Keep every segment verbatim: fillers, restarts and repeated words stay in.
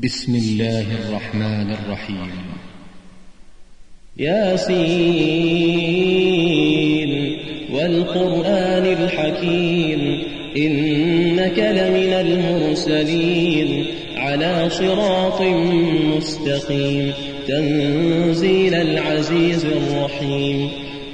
بسم الله الرحمن الرحيم. ياسين والقرآن الحكيم إنك لمن المرسلين على صراط مستقيم تنزيل العزيز الرحيم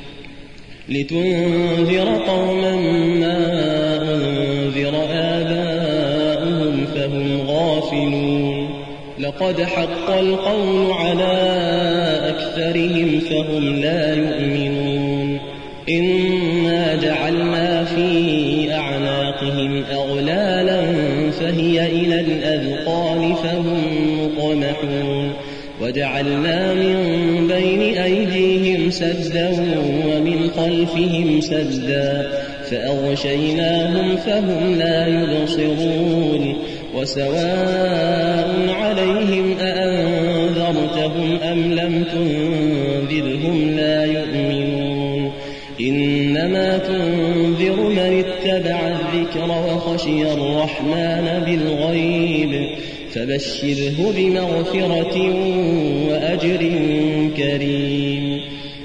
لتنذر قوما ما أنذر آباؤهم فهم غافلون لقد حق القول على أكثرهم فهم لا يؤمنون إنا جعلنا في أعناقهم أغلالا فهي إلى الأذقان فهم مقمحون وجعلنا من بين أيديهم سدا ومن خلفهم سدا فأغشيناهم فهم لا يبصرون وسواء عليهم أأنذرتهم أم لم تنذرهم لا يؤمنون إنما تنذر من اتبع الذكر وخشي الرحمن بالغيب فبشره بمغفرة وأجر كريم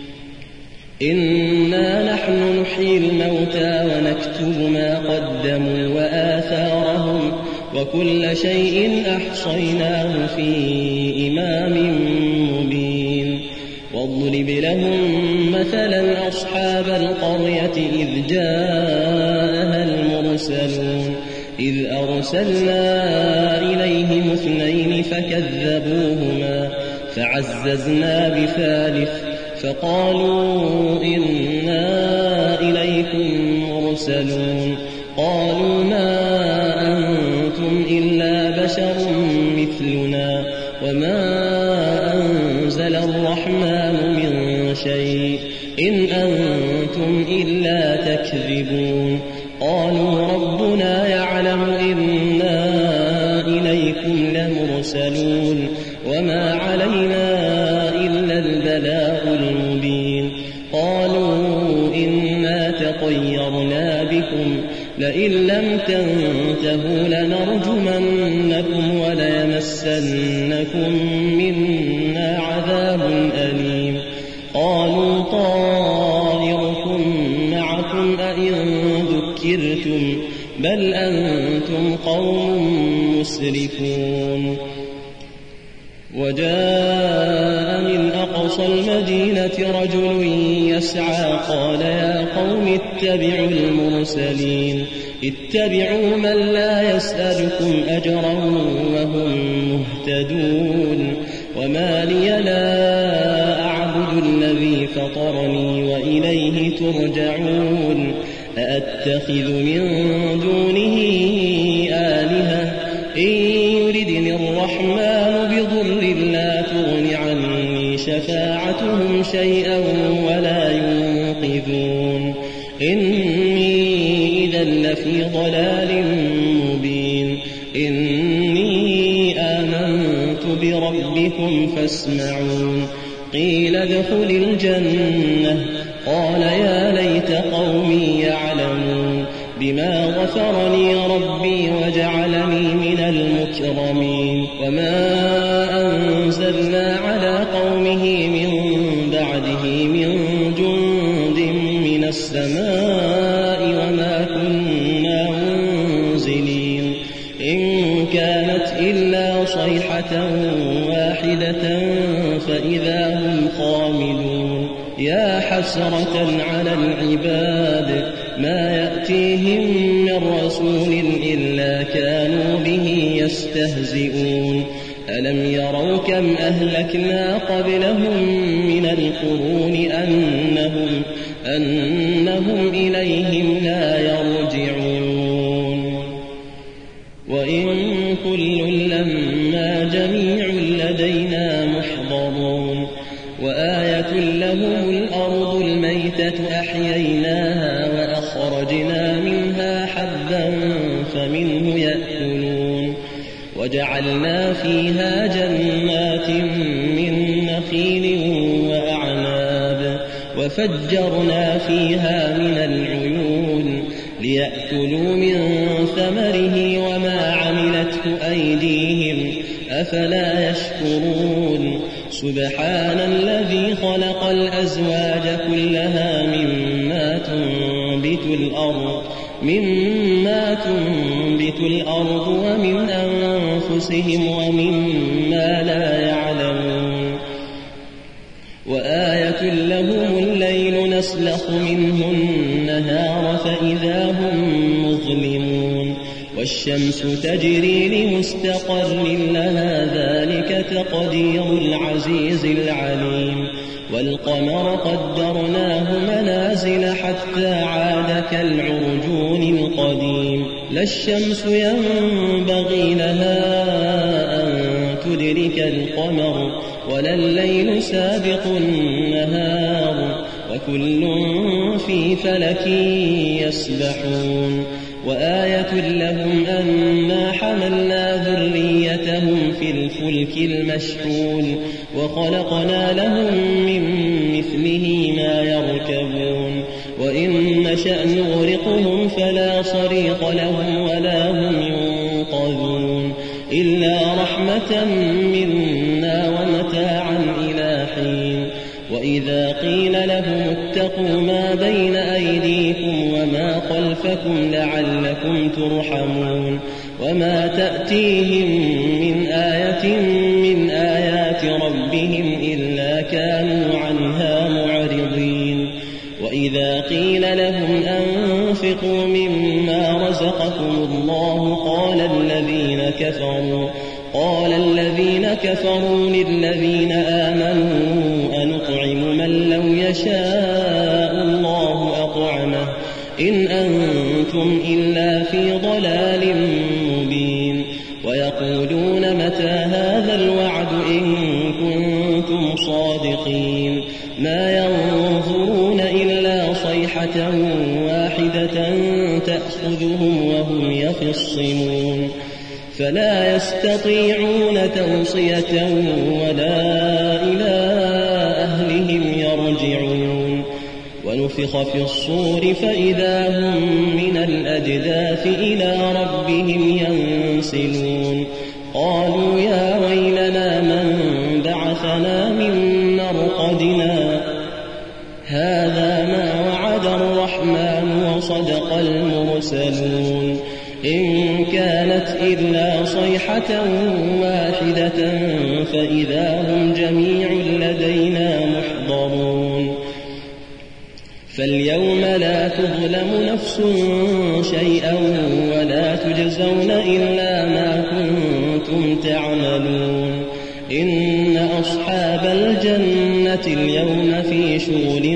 إنا نحن نحيي الموتى ونكتب ما قدموا وآثارهم وكل شيء أحصيناه في إمام مبين واضرب لهم مثلا أصحاب القرية إذ جاءها المرسلون إذ أرسلنا إليهم اثنين فكذبوهما فعززنا بثالث فقالوا إنا إليكم مرسلون قالوا ما أنتم إلا بشر مثلنا وما أنزل الرحمن من شيء إن أنتم إلا تكذبون قالوا ربنا يعلم إنا إليكم لمرسلون وما علينا إلا البلاغ المبين قالوا إنا تطيرنا بكم لئن لم تنتهوا لنرجمنكم وليمسنكم منا عذاب أليم قالوا طائركم معكم أئن ذكرتم بل أنتم قوم مسرفون وجاء من أقصى المدينة رجل يسعى قال يا قوم اتبعوا المرسلين اتبعوا من لا يسألكم أجرا وهم مهتدون وما لي لا أعبد الذي فطرني وإليه ترجعون أأتخذ من دونه آلهة إن يردني الرحمن بضر لا تغن عني شفاعتهم شيئا ولا ينقذون إني إذا لفي ضلال مبين إني آمنت بربكم فاسمعون قيل ادخل الجنة قال يا ليت قومي يعلمون بما غفر لي ربي وجعلني من المكرمين وما أنزلنا على قومه من بعده من جند من السماء وما كنا منزلين إن كانت إلا صيحة واحدة فإذا هم خامدون يا حسرة على العباد ما يأتيهم من رسول إلا كانوا به يستهزئون ألم يروا كم أهلكنا قبلهم من القرون أنهم, أنهم إليهم لا يرجعون وإن كل لما جميع لدينا محضرون وآية لهم الأرض الميتة أحييناها وأخرجنا منها حبا فمنه يأكلون وجعلنا فيها جنات من نخيل وأعناب وفجرنا فيها من العيون ليأكلوا من ثمره وما عملته أيديهم أفلا يشكرون سبحان الذي خلق الأزواج كلها مما تنبت الأرض مما تنبت الأرض ومن أنفسهم ومما لا يعلمون وآية لهم الليل نسلخ منه النهار فإذا هم مظلمون والشمس تجري لمستقر لها ذلك تقدير العزيز العليم والقمر قدرناه منازل حتى عاد كالعرجون القديم لا الشمس ينبغي لها أن تدرك القمر ولا الليل سابق النهار وكل في فلك يسبحون وآية لهم أنا حملنا ذريتهم في الفلك المشحون وخلقنا لهم من مثله ما يركبون وإن نشأ نغرقهم فلا صريخ لهم ولا هم ينقذون إلا رحمة منا ومتاعا إلى حين وإذا قيل لهم اتقوا ما بين أيديكم وما خلفكم لعلكم ترحمون وما تأتيهم من آية من آيات ربهم إلا كانوا عنها معرضين وإذا قيل لهم أنفقوا مما رزقكم الله قال الذين كفروا قال الذين كفروا للذين آمنوا أنطعم من لو يشاء الله أطعمه إن أنتم إلا في ضلال مبين ويقولون متى هذا الوعد إن كنتم صادقين ما ينظرون إلا صيحة واحدة تأخذهم وهم يخصمون فلا يستطيعون توصية ولا إلى أهلهم يرجعون ونفخ في الصور فإذا هم من الأجداث إلى ربهم ينسلون قالوا يا ويلنا من بعثنا من مرقدنا هذا ما وعد الرحمن وصدق المرسلون إن كانت إلا صيحة واحدة فإذا هم جميع لدينا محضرون فاليوم لا تظلم نفس شيئا ولا تجزون إلا ما كنتم تعملون إن أصحاب الجنة اليوم في شغل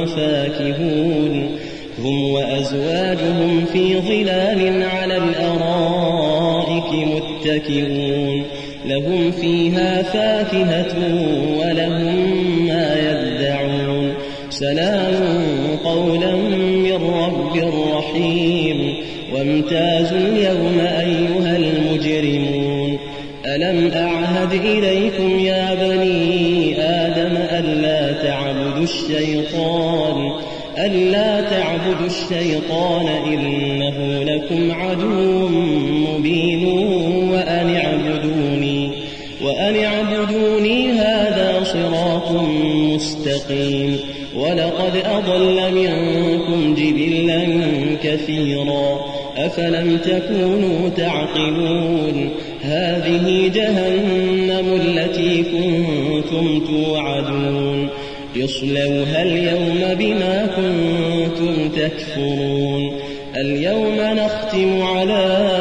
فاكهون هم وأزواجهم في ظلال على الأرائك متكئون لهم فيها فاكهة ولهم ما يدعون سلام قولا من رب رحيم وامتازوا اليوم أيها المجرمون ألم أعهد إليكم يا بني آدم ألا تعبدوا الشيطان ألا تعبدوا الشيطان إنه لكم عدو مبين وأن اعبدوني وأن اعبدوني هذا صراط مستقيم ولقد أضل منكم جبلا كثيرا أفلم تكونوا تعقلون هذه جهنم التي كنتم توعدون اصلوها اليوم بما كنتم تكفرون اليوم نختم على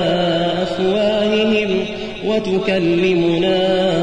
أفواههم وتكلمنا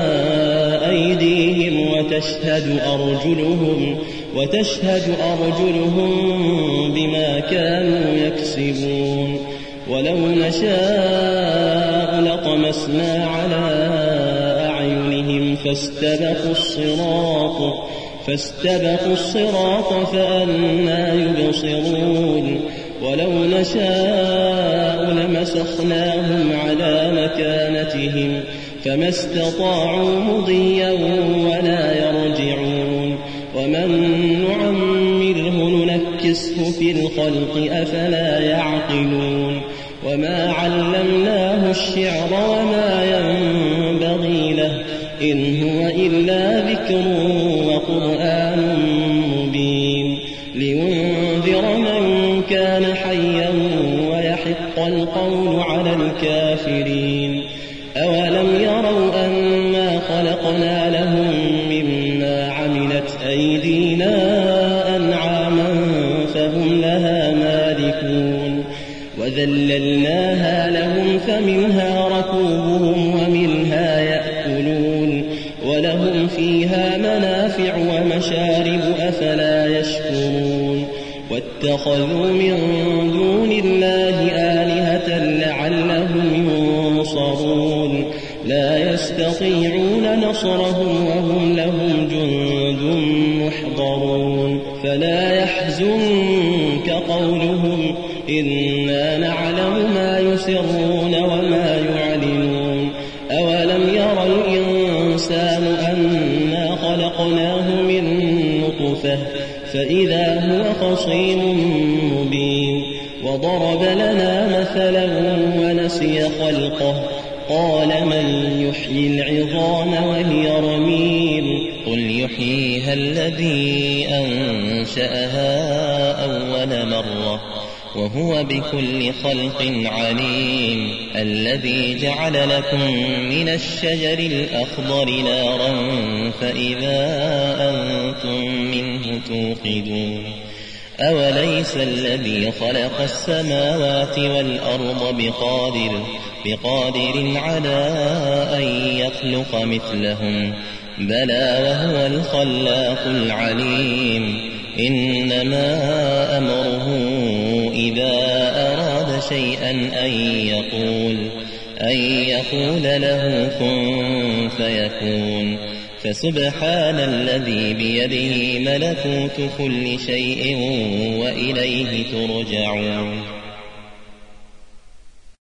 أيديهم وتشهد أرجلهم وتشهد أرجلهم بما كانوا يكسبون ولو نشاء لطمسنا على أعينهم فاستبقوا الصراط فاستبقوا الصراط فأنى يبصرون ولو نشاء لمسخناهم على مكانتهم فما استطاعوا مضيا ولا يرجعون ومن نعمره ننكسه في الخلق أفلا يعقلون وما علمناه الشعر وما ينبغي إن هو إلا ذكر وقرآن مبين لينذر من كان حيا ويحق القول على الكافرين أولم يروا أنا خلقنا لهم مما عملت أيدينا أنعاما فهم لها مالكون وذللناها لهم فمنها ركوبهم ومنها يأكلون ولهم فيها منافع ومشارب أفلا يشكرون واتخذوا من دون الله آلهة لعلهم ينصرون لا يستطيعون نصرهم وهم لهم جند محضرون فلا يحزنك قولهم إنا نعلم ما يسرون وما يعلنون أولم يرى الإنسان أنا خلقناه من نطفة فإذا هو خصيم مبين وضرب لنا مثلا ونسي خلقه قال من يحيي العظام وهي رميم قل يحييها الذي أنشأها أول مرة وهو بكل خلق عليم الذي جعل لكم من الشجر الأخضر نارا فإذا أنتم منه توقدون أوليس الذي خلق السماوات والأرض بقادر بقادر على أن يخلق مثلهم بلى وهو الخلاق العليم إنما أمره إذا أراد شيئا أن يقول أن يقول له كن فيكون فسبحان الذي بيده ملكوت كل شيء وإليه ترجعون